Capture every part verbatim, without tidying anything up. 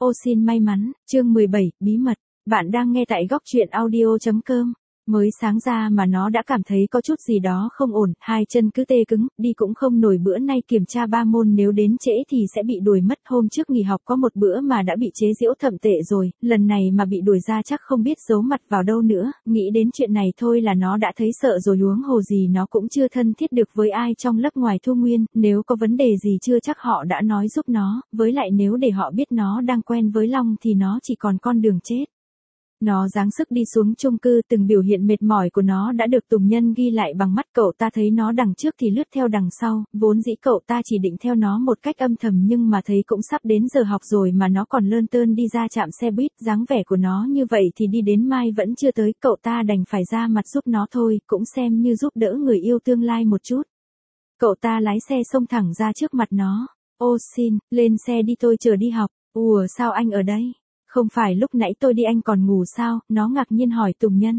Ô xin may mắn, chương mười bảy, bí mật. Bạn đang nghe tại góc truyện audio chấm com. Mới sáng ra mà nó đã cảm thấy có chút gì đó không ổn, hai chân cứ tê cứng, đi cũng không nổi. Bữa nay kiểm tra ba môn nếu đến trễ thì sẽ bị đuổi mất. Hôm trước nghỉ học có một bữa mà đã bị chế giễu thậm tệ rồi, lần này mà bị đuổi ra chắc không biết giấu mặt vào đâu nữa. Nghĩ đến chuyện này thôi là nó đã thấy sợ rồi, huống hồ gì nó cũng chưa thân thiết được với ai trong lớp ngoài Thu Nguyên, nếu có vấn đề gì chưa chắc họ đã nói giúp nó, với lại nếu để họ biết nó đang quen với Long thì nó chỉ còn con đường chết. Nó giáng sức đi xuống chung cư, từng biểu hiện mệt mỏi của nó đã được Tùng Nhân ghi lại bằng mắt. Cậu ta thấy nó đằng trước thì lướt theo đằng sau, vốn dĩ cậu ta chỉ định theo nó một cách âm thầm, nhưng mà thấy cũng sắp đến giờ học rồi mà nó còn lơn tơn đi ra trạm xe buýt, dáng vẻ của nó như vậy thì đi đến mai vẫn chưa tới, cậu ta đành phải ra mặt giúp nó thôi, cũng xem như giúp đỡ người yêu tương lai một chút. Cậu ta lái xe xông thẳng ra trước mặt nó. Ô xin, lên xe đi, tôi chờ đi học. Ủa sao anh ở đây? Không phải lúc nãy tôi đi anh còn ngủ sao? Nó ngạc nhiên hỏi Tùng Nhân.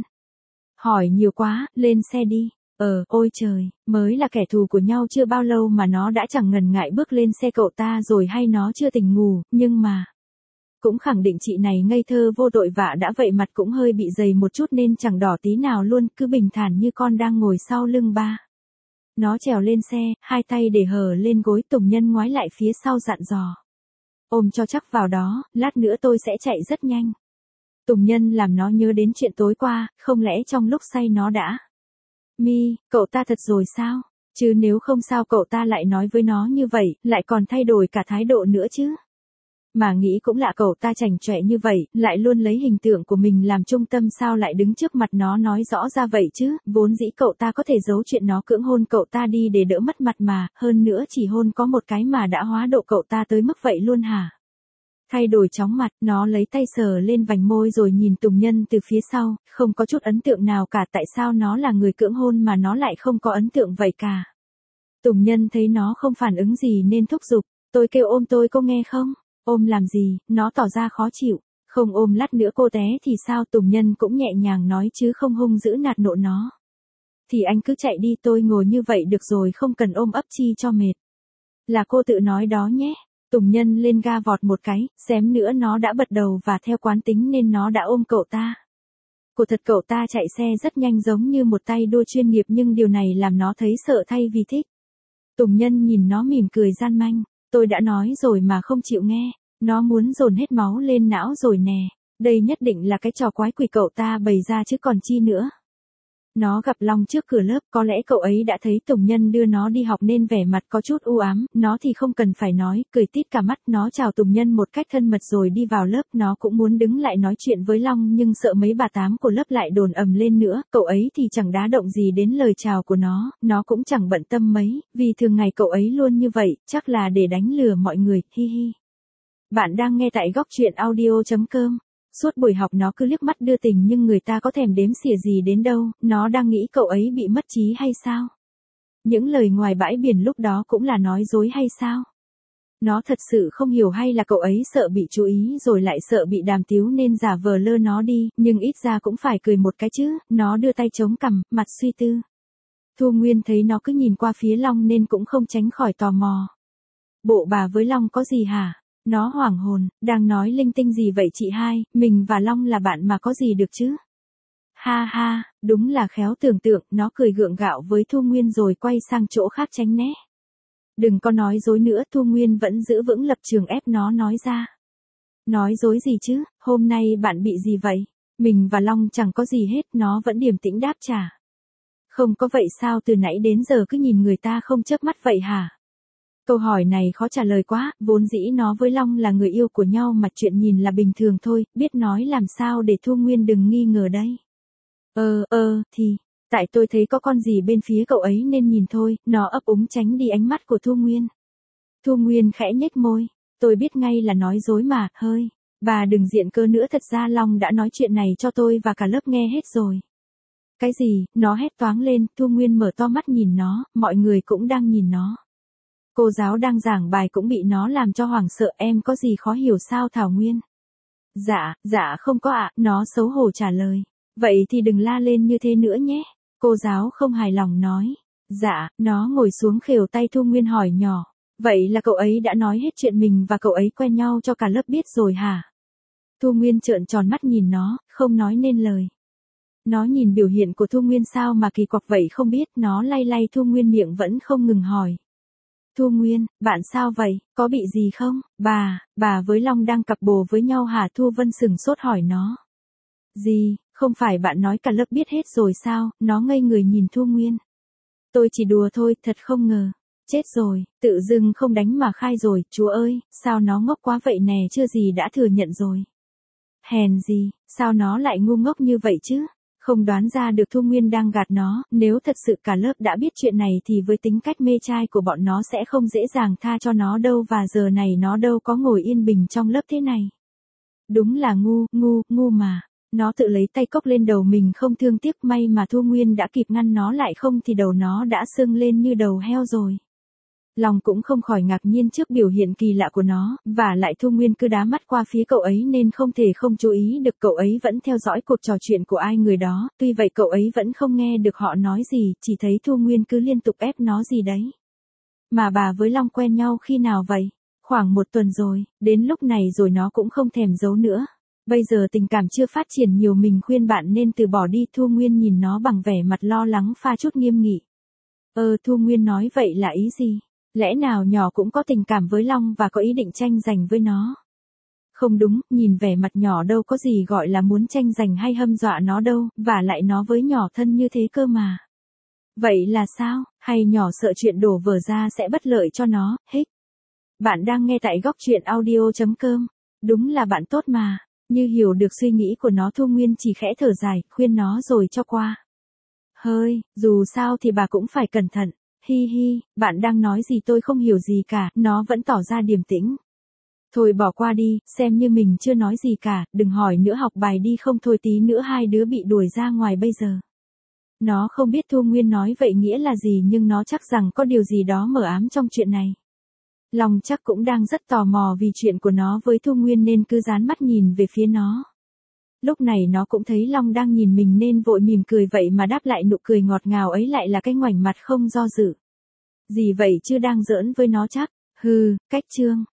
Hỏi nhiều quá, lên xe đi. Ờ, ôi trời, mới là kẻ thù của nhau chưa bao lâu mà nó đã chẳng ngần ngại bước lên xe cậu ta rồi, hay nó chưa tỉnh ngủ, nhưng mà... Cũng khẳng định chị này ngây thơ vô tội vạ đã vậy, mặt cũng hơi bị dày một chút nên chẳng đỏ tí nào luôn, cứ bình thản như con đang ngồi sau lưng ba. Nó trèo lên xe, hai tay để hở lên gối. Tùng Nhân ngoái lại phía sau dặn dò. Ôm cho chắc vào đó, lát nữa tôi sẽ chạy rất nhanh. Tùng Nhân làm nó nhớ đến chuyện tối qua, không lẽ trong lúc say nó đã... Mi, cậu ta thật rồi sao? Chứ nếu không sao cậu ta lại nói với nó như vậy, lại còn thay đổi cả thái độ nữa chứ. Mà nghĩ cũng lạ, cậu ta chảnh chọe như vậy, lại luôn lấy hình tượng của mình làm trung tâm, sao lại đứng trước mặt nó nói rõ ra vậy chứ. Vốn dĩ cậu ta có thể giấu chuyện nó cưỡng hôn cậu ta đi để đỡ mất mặt mà, hơn nữa chỉ hôn có một cái mà đã hóa độ cậu ta tới mức vậy luôn hả? Thay đổi chóng mặt, nó lấy tay sờ lên vành môi rồi nhìn Tùng Nhân từ phía sau, không có chút ấn tượng nào cả. Tại sao nó là người cưỡng hôn mà nó lại không có ấn tượng vậy cả? Tùng Nhân thấy nó không phản ứng gì nên thúc giục. Tôi kêu ôm tôi, cô nghe không? Ôm làm gì? Nó tỏ ra khó chịu. Không ôm lát nữa cô té thì sao? Tùng Nhân cũng nhẹ nhàng nói chứ không hung dữ nạt nộ nó. Thì anh cứ chạy đi, tôi ngồi như vậy được rồi, không cần ôm ấp chi cho mệt. Là cô tự nói đó nhé. Tùng Nhân lên ga vọt một cái, xém nữa nó đã bật đầu và theo quán tính nên nó đã ôm cậu ta. Cô thật, cậu ta chạy xe rất nhanh giống như một tay đua chuyên nghiệp, nhưng điều này làm nó thấy sợ thay vì thích. Tùng Nhân nhìn nó mỉm cười gian manh. Tôi đã nói rồi mà không chịu nghe. Nó muốn dồn hết máu lên não rồi nè. Đây nhất định là cái trò quái quỷ cậu ta bày ra chứ còn chi nữa. Nó gặp Long trước cửa lớp, có lẽ cậu ấy đã thấy Tùng Nhân đưa nó đi học nên vẻ mặt có chút u ám. Nó thì không cần phải nói, cười tít cả mắt. Nó chào Tùng Nhân một cách thân mật rồi đi vào lớp. Nó cũng muốn đứng lại nói chuyện với Long nhưng sợ mấy bà tám của lớp lại đồn ầm lên nữa. Cậu ấy thì chẳng đá động gì đến lời chào của nó. Nó cũng chẳng bận tâm mấy, vì thường ngày cậu ấy luôn như vậy, chắc là để đánh lừa mọi người, hi hi. Bạn đang nghe tại góc truyện audio chấm com. Suốt buổi học nó cứ liếc mắt đưa tình nhưng người ta có thèm đếm xỉa gì đến đâu. Nó đang nghĩ cậu ấy bị mất trí hay sao? Những lời ngoài bãi biển lúc đó cũng là nói dối hay sao? Nó thật sự không hiểu, hay là cậu ấy sợ bị chú ý rồi lại sợ bị đàm tiếu nên giả vờ lơ nó đi, nhưng ít ra cũng phải cười một cái chứ. Nó đưa tay chống cằm, mặt suy tư. Thu Nguyên thấy nó cứ nhìn qua phía Long nên cũng không tránh khỏi tò mò. Bộ bà với Long có gì hả? Nó hoảng hồn, đang nói linh tinh gì vậy chị hai, mình và Long là bạn mà có gì được chứ? Ha ha, đúng là khéo tưởng tượng. Nó cười gượng gạo với Thu Nguyên rồi quay sang chỗ khác tránh né. Đừng có nói dối nữa. Thu Nguyên vẫn giữ vững lập trường ép nó nói ra. Nói dối gì chứ, hôm nay bạn bị gì vậy? Mình và Long chẳng có gì hết. Nó vẫn điềm tĩnh đáp trả. Không có vậy sao, từ nãy đến giờ cứ nhìn người ta không chớp mắt vậy hả? Câu hỏi này khó trả lời quá, vốn dĩ nó với Long là người yêu của nhau mà chuyện nhìn là bình thường thôi, biết nói làm sao để Thu Nguyên đừng nghi ngờ đây. Ờ, ờ, thì, tại tôi thấy có con gì bên phía cậu ấy nên nhìn thôi. Nó ấp úng tránh đi ánh mắt của Thu Nguyên. Thu Nguyên khẽ nhếch môi, tôi biết ngay là nói dối mà, hơi, bà đừng diện cớ nữa, thật ra Long đã nói chuyện này cho tôi và cả lớp nghe hết rồi. Cái gì? Nó hét toáng lên. Thu Nguyên mở to mắt nhìn nó, mọi người cũng đang nhìn nó. Cô giáo đang giảng bài cũng bị nó làm cho hoảng sợ. Em có gì khó hiểu sao Thảo Nguyên? Dạ, dạ không có ạ, nó xấu hổ trả lời. Vậy thì đừng la lên như thế nữa nhé. Cô giáo không hài lòng nói. Dạ, nó ngồi xuống khều tay Thu Nguyên hỏi nhỏ. Vậy là cậu ấy đã nói hết chuyện mình và cậu ấy quen nhau cho cả lớp biết rồi hả? Thu Nguyên trợn tròn mắt nhìn nó, không nói nên lời. Nó nhìn biểu hiện của Thu Nguyên sao mà kỳ quặc vậy không biết, nó lay lay Thu Nguyên miệng vẫn không ngừng hỏi. Thu Nguyên, bạn sao vậy, có bị gì không? Bà, bà với Long đang cặp bồ với nhau hả? Thu Vân sừng sốt hỏi nó. Gì, không phải bạn nói cả lớp biết hết rồi sao? Nó ngây người nhìn Thu Nguyên. Tôi chỉ đùa thôi, thật không ngờ. Chết rồi, tự dưng không đánh mà khai rồi, chúa ơi, sao nó ngốc quá vậy nè, chưa gì đã thừa nhận rồi. Hèn gì, sao nó lại ngu ngốc như vậy chứ? Không đoán ra được Thu Nguyên đang gạt nó, nếu thật sự cả lớp đã biết chuyện này thì với tính cách mê trai của bọn nó sẽ không dễ dàng tha cho nó đâu, và giờ này nó đâu có ngồi yên bình trong lớp thế này. Đúng là ngu, ngu, ngu mà. Nó tự lấy tay cốc lên đầu mình không thương tiếc, may mà Thu Nguyên đã kịp ngăn nó lại, không thì đầu nó đã sưng lên như đầu heo rồi. Lòng cũng không khỏi ngạc nhiên trước biểu hiện kỳ lạ của nó, và lại Thu Nguyên cứ đá mắt qua phía cậu ấy nên không thể không chú ý được cậu ấy vẫn theo dõi cuộc trò chuyện của ai người đó, tuy vậy cậu ấy vẫn không nghe được họ nói gì, chỉ thấy Thu Nguyên cứ liên tục ép nó gì đấy. Mà bà với Long quen nhau khi nào vậy? Khoảng một tuần rồi, đến lúc này rồi nó cũng không thèm giấu nữa. Bây giờ tình cảm chưa phát triển nhiều, mình khuyên bạn nên từ bỏ đi. Thu Nguyên nhìn nó bằng vẻ mặt lo lắng pha chút nghiêm nghị. Ờ Thu Nguyên nói vậy là ý gì? Lẽ nào nhỏ cũng có tình cảm với Long và có ý định tranh giành với nó? Không đúng, nhìn vẻ mặt nhỏ đâu có gì gọi là muốn tranh giành hay hâm dọa nó đâu, và lại nó với nhỏ thân như thế cơ mà. Vậy là sao, hay nhỏ sợ chuyện đổ vỡ ra sẽ bất lợi cho nó, hích. Bạn đang nghe tại góc truyện audio chấm com. Đúng là bạn tốt mà. Như hiểu được suy nghĩ của nó, Thu Nguyên chỉ khẽ thở dài, khuyên nó rồi cho qua. Hơi, dù sao thì bà cũng phải cẩn thận. Hi hi, bạn đang nói gì tôi không hiểu gì cả, nó vẫn tỏ ra điềm tĩnh. Thôi bỏ qua đi, xem như mình chưa nói gì cả, đừng hỏi nữa, học bài đi, không thôi tí nữa hai đứa bị đuổi ra ngoài bây giờ. Nó không biết Thu Nguyên nói vậy nghĩa là gì, nhưng nó chắc rằng có điều gì đó mờ ám trong chuyện này. Long chắc cũng đang rất tò mò vì chuyện của nó với Thu Nguyên nên cứ dán mắt nhìn về phía nó. Lúc này nó cũng thấy Long đang nhìn mình nên vội mỉm cười, vậy mà đáp lại nụ cười ngọt ngào ấy lại là cái ngoảnh mặt không do dự. Gì vậy chứ, đang giỡn với nó chắc? Hừ, cách trương.